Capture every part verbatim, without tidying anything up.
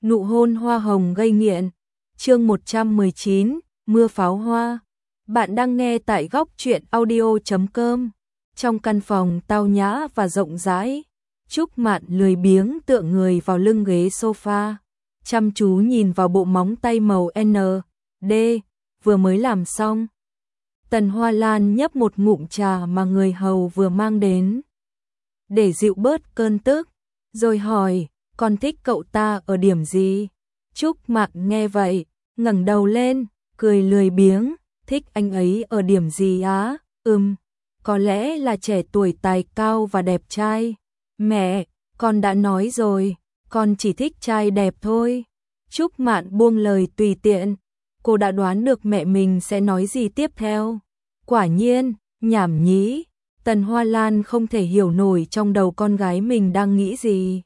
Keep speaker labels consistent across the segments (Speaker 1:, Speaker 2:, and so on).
Speaker 1: Nụ hôn hoa hồng gây nghiện. Chương một trăm mười chín, mưa pháo hoa. Bạn đang nghe tại góc truyện audio chấm com. Trong căn phòng tao nhã và rộng rãi, Trúc Mạn lười biếng tựa người vào lưng ghế sofa, chăm chú nhìn vào bộ móng tay màu en đê vừa mới làm xong. Tần Hoa Lan nhấp một ngụm trà mà người hầu vừa mang đến, để dịu bớt cơn tức, rồi hỏi, con thích cậu ta ở điểm gì? Trúc Mạn nghe vậy, ngẩng đầu lên, cười lười biếng, thích anh ấy ở điểm gì á? Ừm, có lẽ là trẻ tuổi tài cao và đẹp trai. Mẹ, con đã nói rồi, con chỉ thích trai đẹp thôi. Trúc Mạn buông lời tùy tiện, cô đã đoán được mẹ mình sẽ nói gì tiếp theo. Quả nhiên, nhảm nhí. Tần Hoa Lan không thể hiểu nổi trong đầu con gái mình đang nghĩ gì.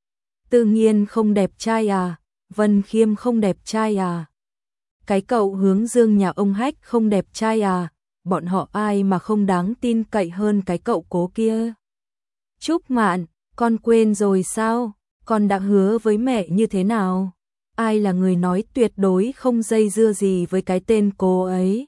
Speaker 1: Tự nhiên không đẹp trai à? Vân Khiêm không đẹp trai à? Cái cậu Hướng Dương nhà ông Hách không đẹp trai à? Bọn họ ai mà không đáng tin cậy hơn cái cậu Cố kia? Trúc Mạn, con quên rồi sao? Con đã hứa với mẹ như thế nào? Ai là người nói tuyệt đối không dây dưa gì với cái tên Cố ấy?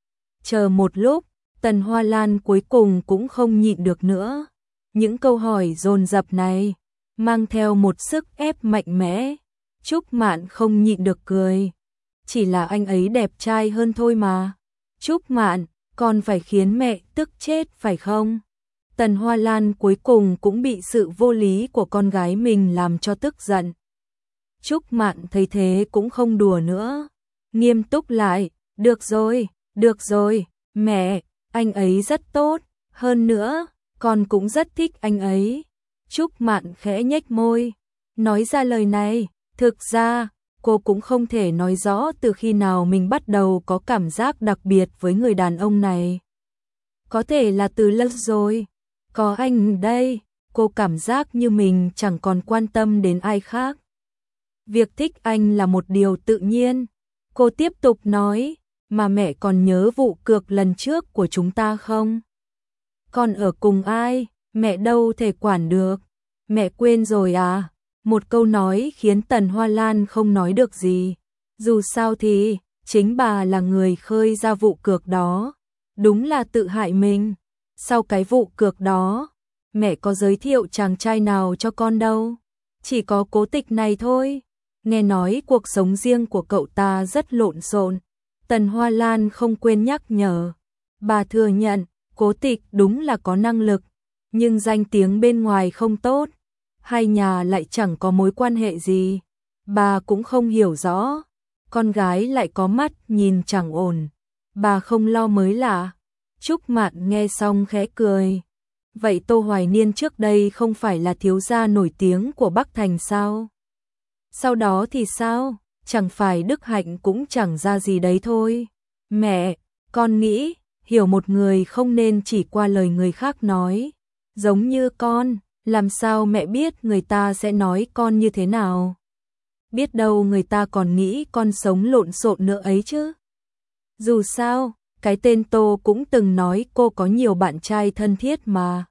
Speaker 1: Chờ một lúc, Tần Hoa Lan cuối cùng cũng không nhịn được nữa. Những câu hỏi dồn dập này mang theo một sức ép mạnh mẽ. Trúc Mạn không nhịn được cười. Chỉ là anh ấy đẹp trai hơn thôi mà. Trúc Mạn, con phải khiến mẹ tức chết phải không? Tần Hoa Lan cuối cùng cũng bị sự vô lý của con gái mình làm cho tức giận. Trúc Mạn thấy thế cũng không đùa nữa, nghiêm túc lại, được rồi, được rồi, mẹ, anh ấy rất tốt, hơn nữa, con cũng rất thích anh ấy. Trúc Mạn khẽ nhếch môi, nói ra lời này, thực ra, cô cũng không thể nói rõ từ khi nào mình bắt đầu có cảm giác đặc biệt với người đàn ông này. Có thể là từ lâu rồi, có anh đây, cô cảm giác như mình chẳng còn quan tâm đến ai khác. Việc thích anh là một điều tự nhiên, cô tiếp tục nói, mà mẹ còn nhớ vụ cược lần trước của chúng ta không? Con ở cùng ai, mẹ đâu thể quản được, mẹ quên rồi à? Một câu nói khiến Tần Hoa Lan không nói được gì. Dù sao thì, chính bà là người khơi ra vụ cược đó. Đúng là tự hại mình. Sau cái vụ cược đó, mẹ có giới thiệu chàng trai nào cho con đâu. Chỉ có Cố Tịch này thôi. Nghe nói cuộc sống riêng của cậu ta rất lộn xộn. Tần Hoa Lan không quên nhắc nhở. Bà thừa nhận, Cố Tịch đúng là có năng lực, nhưng danh tiếng bên ngoài không tốt. Hai nhà lại chẳng có mối quan hệ gì. Bà cũng không hiểu rõ. Con gái lại có mắt nhìn chẳng ổn. Bà không lo mới lạ. Trúc Mạn nghe xong khẽ cười. Vậy Tô Hoài Niên trước đây không phải là thiếu gia nổi tiếng của Bắc Thành sao? Sau đó thì sao? Chẳng phải Đức Hạnh cũng chẳng ra gì đấy thôi. Mẹ, con nghĩ, hiểu một người không nên chỉ qua lời người khác nói. Giống như con, làm sao mẹ biết người ta sẽ nói con như thế nào? Biết đâu người ta còn nghĩ con sống lộn xộn nữa ấy chứ. Dù sao, cái tên Tô cũng từng nói cô có nhiều bạn trai thân thiết mà.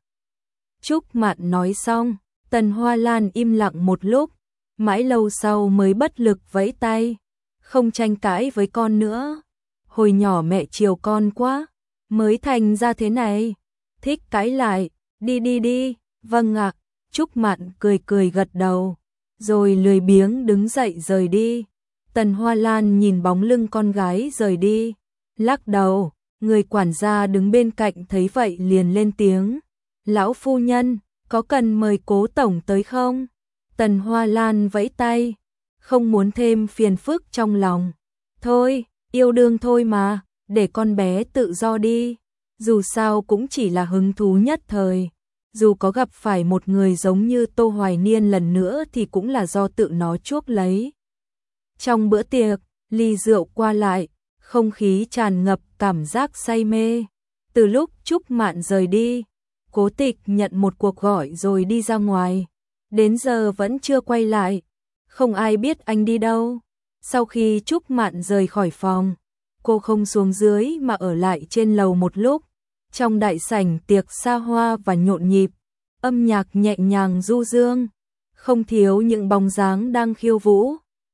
Speaker 1: Trúc Mạn nói xong, Tần Hoa Lan im lặng một lúc, mãi lâu sau mới bất lực vẫy tay. Không tranh cãi với con nữa. Hồi nhỏ mẹ chiều con quá, mới thành ra thế này. Thích cãi lại, đi đi đi, vâng ạ. Trúc Mạn cười cười gật đầu, rồi lười biếng đứng dậy rời đi. Tần Hoa Lan nhìn bóng lưng con gái rời đi, lắc đầu. Người quản gia đứng bên cạnh thấy vậy liền lên tiếng. Lão phu nhân, có cần mời Cố tổng tới không? Tần Hoa Lan vẫy tay, không muốn thêm phiền phức trong lòng. Thôi, yêu đương thôi mà, để con bé tự do đi. Dù sao cũng chỉ là hứng thú nhất thời. Dù có gặp phải một người giống như Tô Hoài Niên lần nữa thì cũng là do tự nó chuốc lấy. Trong bữa tiệc, ly rượu qua lại, không khí tràn ngập cảm giác say mê. Từ lúc Trúc Mạn rời đi, Cố Tịch nhận một cuộc gọi rồi đi ra ngoài. Đến giờ vẫn chưa quay lại. Không ai biết anh đi đâu. Sau khi Trúc Mạn rời khỏi phòng, cô không xuống dưới mà ở lại trên lầu một lúc. Trong đại sảnh tiệc xa hoa và nhộn nhịp, âm nhạc nhẹ nhàng du dương, không thiếu những bóng dáng đang khiêu vũ.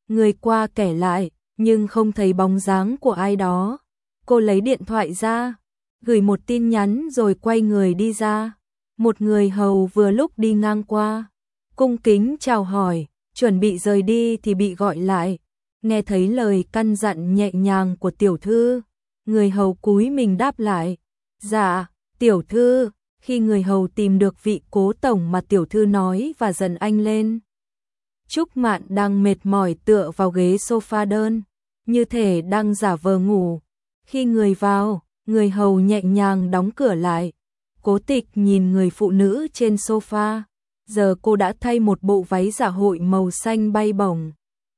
Speaker 1: Người qua kẻ lại, nhưng không thấy bóng dáng của ai đó. Cô lấy điện thoại ra, gửi một tin nhắn rồi quay người đi ra. Một người hầu vừa lúc đi ngang qua, cung kính chào hỏi, chuẩn bị rời đi thì bị gọi lại. Nghe thấy lời căn dặn nhẹ nhàng của tiểu thư, người hầu cúi mình đáp lại. Dạ, tiểu thư. Khi người hầu tìm được vị Cố tổng mà tiểu thư nói và dần anh lên. Trúc Mạn đang mệt mỏi tựa vào ghế sofa đơn, như thể đang giả vờ ngủ. Khi người vào, người hầu nhẹ nhàng đóng cửa lại. Cố Tịch nhìn người phụ nữ trên sofa, giờ cô đã thay một bộ váy dạ hội màu xanh bay bổng.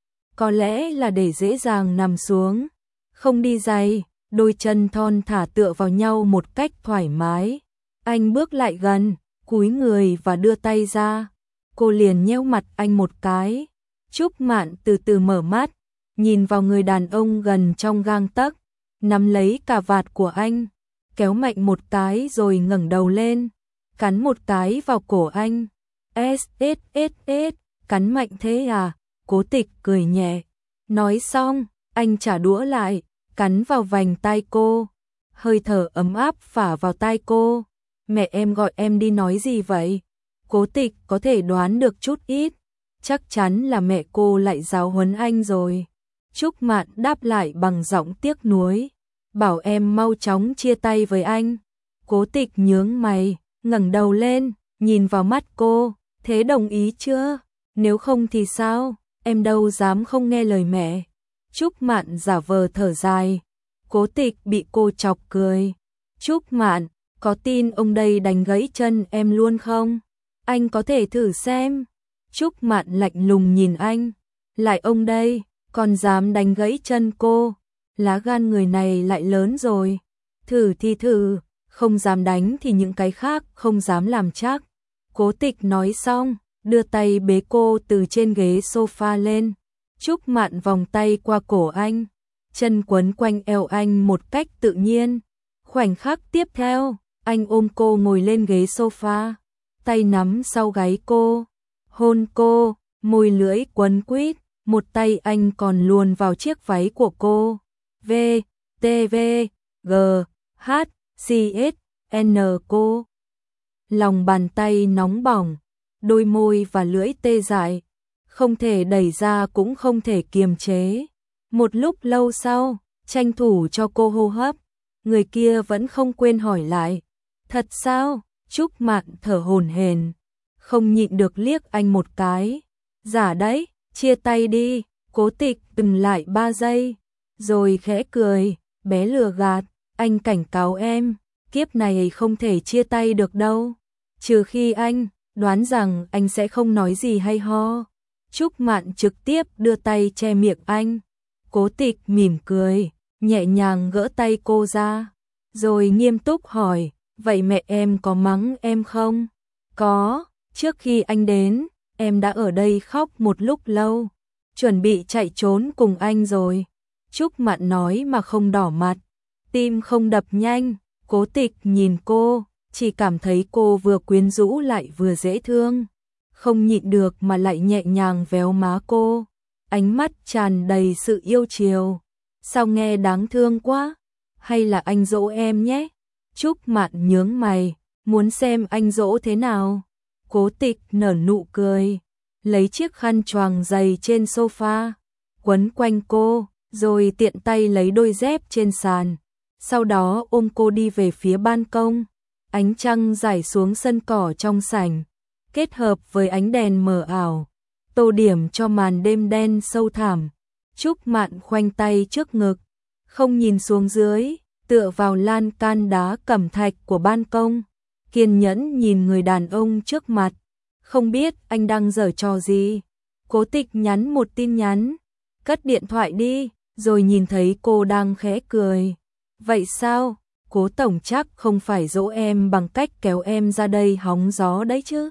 Speaker 1: Có lẽ là để dễ dàng nằm xuống, không đi giày, đôi chân thon thả tựa vào nhau một cách thoải mái. Anh bước lại gần, cúi người và đưa tay ra. Cô liền nhếch mặt anh một cái. Trúc Mạn từ từ mở mắt, nhìn vào người đàn ông gần trong gang tấc, nắm lấy cà vạt của anh, kéo mạnh một cái rồi ngẩng đầu lên, cắn một cái vào cổ anh. S S S S, cắn mạnh thế à? Cố Tịch cười nhẹ. Nói xong, anh trả đũa lại, cắn vào vành tai cô. Hơi thở ấm áp phả vào tai cô. Mẹ em gọi em đi nói gì vậy? Cố Tịch có thể đoán được chút ít, chắc chắn là mẹ cô lại giáo huấn anh rồi. Trúc Mạn đáp lại bằng giọng tiếc nuối, bảo em mau chóng chia tay với anh. Cố Tịch nhướng mày, ngẩng đầu lên, nhìn vào mắt cô, thế đồng ý chưa? Nếu không thì sao? Em đâu dám không nghe lời mẹ. Trúc Mạn giả vờ thở dài. Cố Tịch bị cô chọc cười. Trúc Mạn, có tin ông đây đánh gãy chân em luôn không? Anh có thể thử xem. Trúc Mạn lạnh lùng nhìn anh. Lại ông đây, còn dám đánh gãy chân cô. Lá gan người này lại lớn rồi. Thử thì thử, không dám đánh thì những cái khác không dám làm chắc. Cố Tịch nói xong, đưa tay bế cô từ trên ghế sofa lên. Trúc Mạn vòng tay qua cổ anh, chân quấn quanh eo anh một cách tự nhiên. Khoảnh khắc tiếp theo, anh ôm cô ngồi lên ghế sofa, tay nắm sau gáy cô, hôn cô, môi lưỡi quấn quýt, một tay anh còn luồn vào chiếc váy của cô. V, T, V, G, H, C, S, N cô. Lòng bàn tay nóng bỏng, đôi môi và lưỡi tê dại, không thể đẩy ra cũng không thể kiềm chế. Một lúc lâu sau, tranh thủ cho cô hô hấp, người kia vẫn không quên hỏi lại. Thật sao? Trúc Mạn thở hổn hển, không nhịn được liếc anh một cái. Giả đấy, chia tay đi. Cố Tịch dừng lại ba giây, rồi khẽ cười, bé lừa gạt, anh cảnh cáo em, kiếp này không thể chia tay được đâu. Trừ khi anh đoán rằng anh sẽ không nói gì hay ho. Trúc Mạn trực tiếp đưa tay che miệng anh. Cố Tịch mỉm cười, nhẹ nhàng gỡ tay cô ra, rồi nghiêm túc hỏi, vậy mẹ em có mắng em không? Có, trước khi anh đến, em đã ở đây khóc một lúc lâu, chuẩn bị chạy trốn cùng anh rồi. Trúc Mạn nói mà không đỏ mặt, tim không đập nhanh. Cố Tịch nhìn cô, chỉ cảm thấy cô vừa quyến rũ lại vừa dễ thương, không nhịn được mà lại nhẹ nhàng véo má cô, ánh mắt tràn đầy sự yêu chiều. Sao nghe đáng thương quá, hay là anh dỗ em nhé? Trúc Mạn nhướng mày, muốn xem anh dỗ thế nào. Cố Tịch nở nụ cười, lấy chiếc khăn choàng dày trên sofa, quấn quanh cô, rồi tiện tay lấy đôi dép trên sàn. Sau đó ôm cô đi về phía ban công. Ánh trăng rải xuống sân cỏ trong sảnh, kết hợp với ánh đèn mờ ảo, tô điểm cho màn đêm đen sâu thẳm. Trúc Mạn khoanh tay trước ngực, không nhìn xuống dưới, tựa vào lan can đá cẩm thạch của ban công, kiên nhẫn nhìn người đàn ông trước mặt. Không biết anh đang giở trò gì. Cố Tịch nhắn một tin nhắn, cất điện thoại đi, rồi nhìn thấy cô đang khẽ cười. Vậy sao? Cố tổng chắc không phải dỗ em bằng cách kéo em ra đây hóng gió đấy chứ?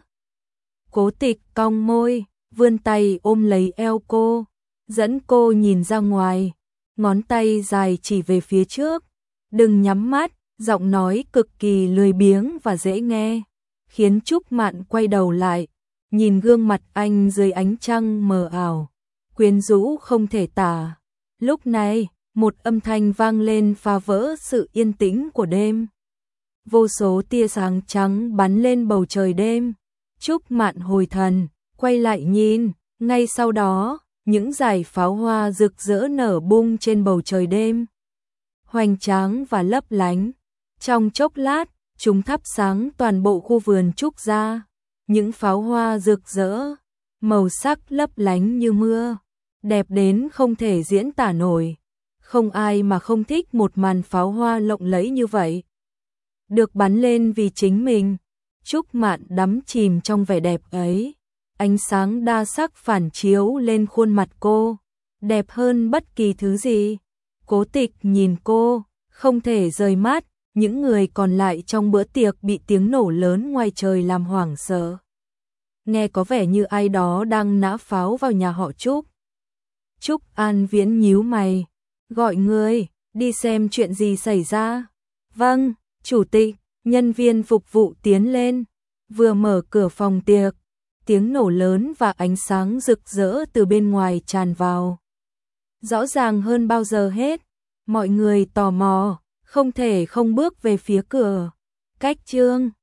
Speaker 1: Cố Tịch cong môi, vươn tay ôm lấy eo cô, dẫn cô nhìn ra ngoài, ngón tay dài chỉ về phía trước. Đừng nhắm mắt, giọng nói cực kỳ lười biếng và dễ nghe, khiến Trúc Mạn quay đầu lại, nhìn gương mặt anh dưới ánh trăng mờ ảo. quyến rũ không thể tả. Lúc này, một âm thanh vang lên phá vỡ sự yên tĩnh của đêm. Vô số tia sáng trắng bắn lên bầu trời đêm. Trúc Mạn hồi thần, quay lại nhìn, ngay sau đó, những dải pháo hoa rực rỡ nở bung trên bầu trời đêm. Hoành tráng và lấp lánh. Trong chốc lát, chúng thắp sáng toàn bộ khu vườn Trúc gia. Những pháo hoa rực rỡ, màu sắc lấp lánh như mưa, đẹp đến không thể diễn tả nổi. Không ai mà không thích một màn pháo hoa lộng lẫy như vậy. Được bắn lên vì chính mình, Trúc Mạn đắm chìm trong vẻ đẹp ấy. Ánh sáng đa sắc phản chiếu lên khuôn mặt cô, đẹp hơn bất kỳ thứ gì. Cố Tịch nhìn cô, không thể rời mắt. Những người còn lại trong bữa tiệc bị tiếng nổ lớn ngoài trời làm hoảng sợ. Nghe có vẻ như ai đó đang nã pháo vào nhà họ Trúc. Trúc An Viễn nhíu mày, gọi người, đi xem chuyện gì xảy ra. Vâng, chủ tịch. Nhân viên phục vụ tiến lên, vừa mở cửa phòng tiệc, tiếng nổ lớn và ánh sáng rực rỡ từ bên ngoài tràn vào. Rõ ràng hơn bao giờ hết, mọi người tò mò, không thể không bước về phía cửa. Cách Trương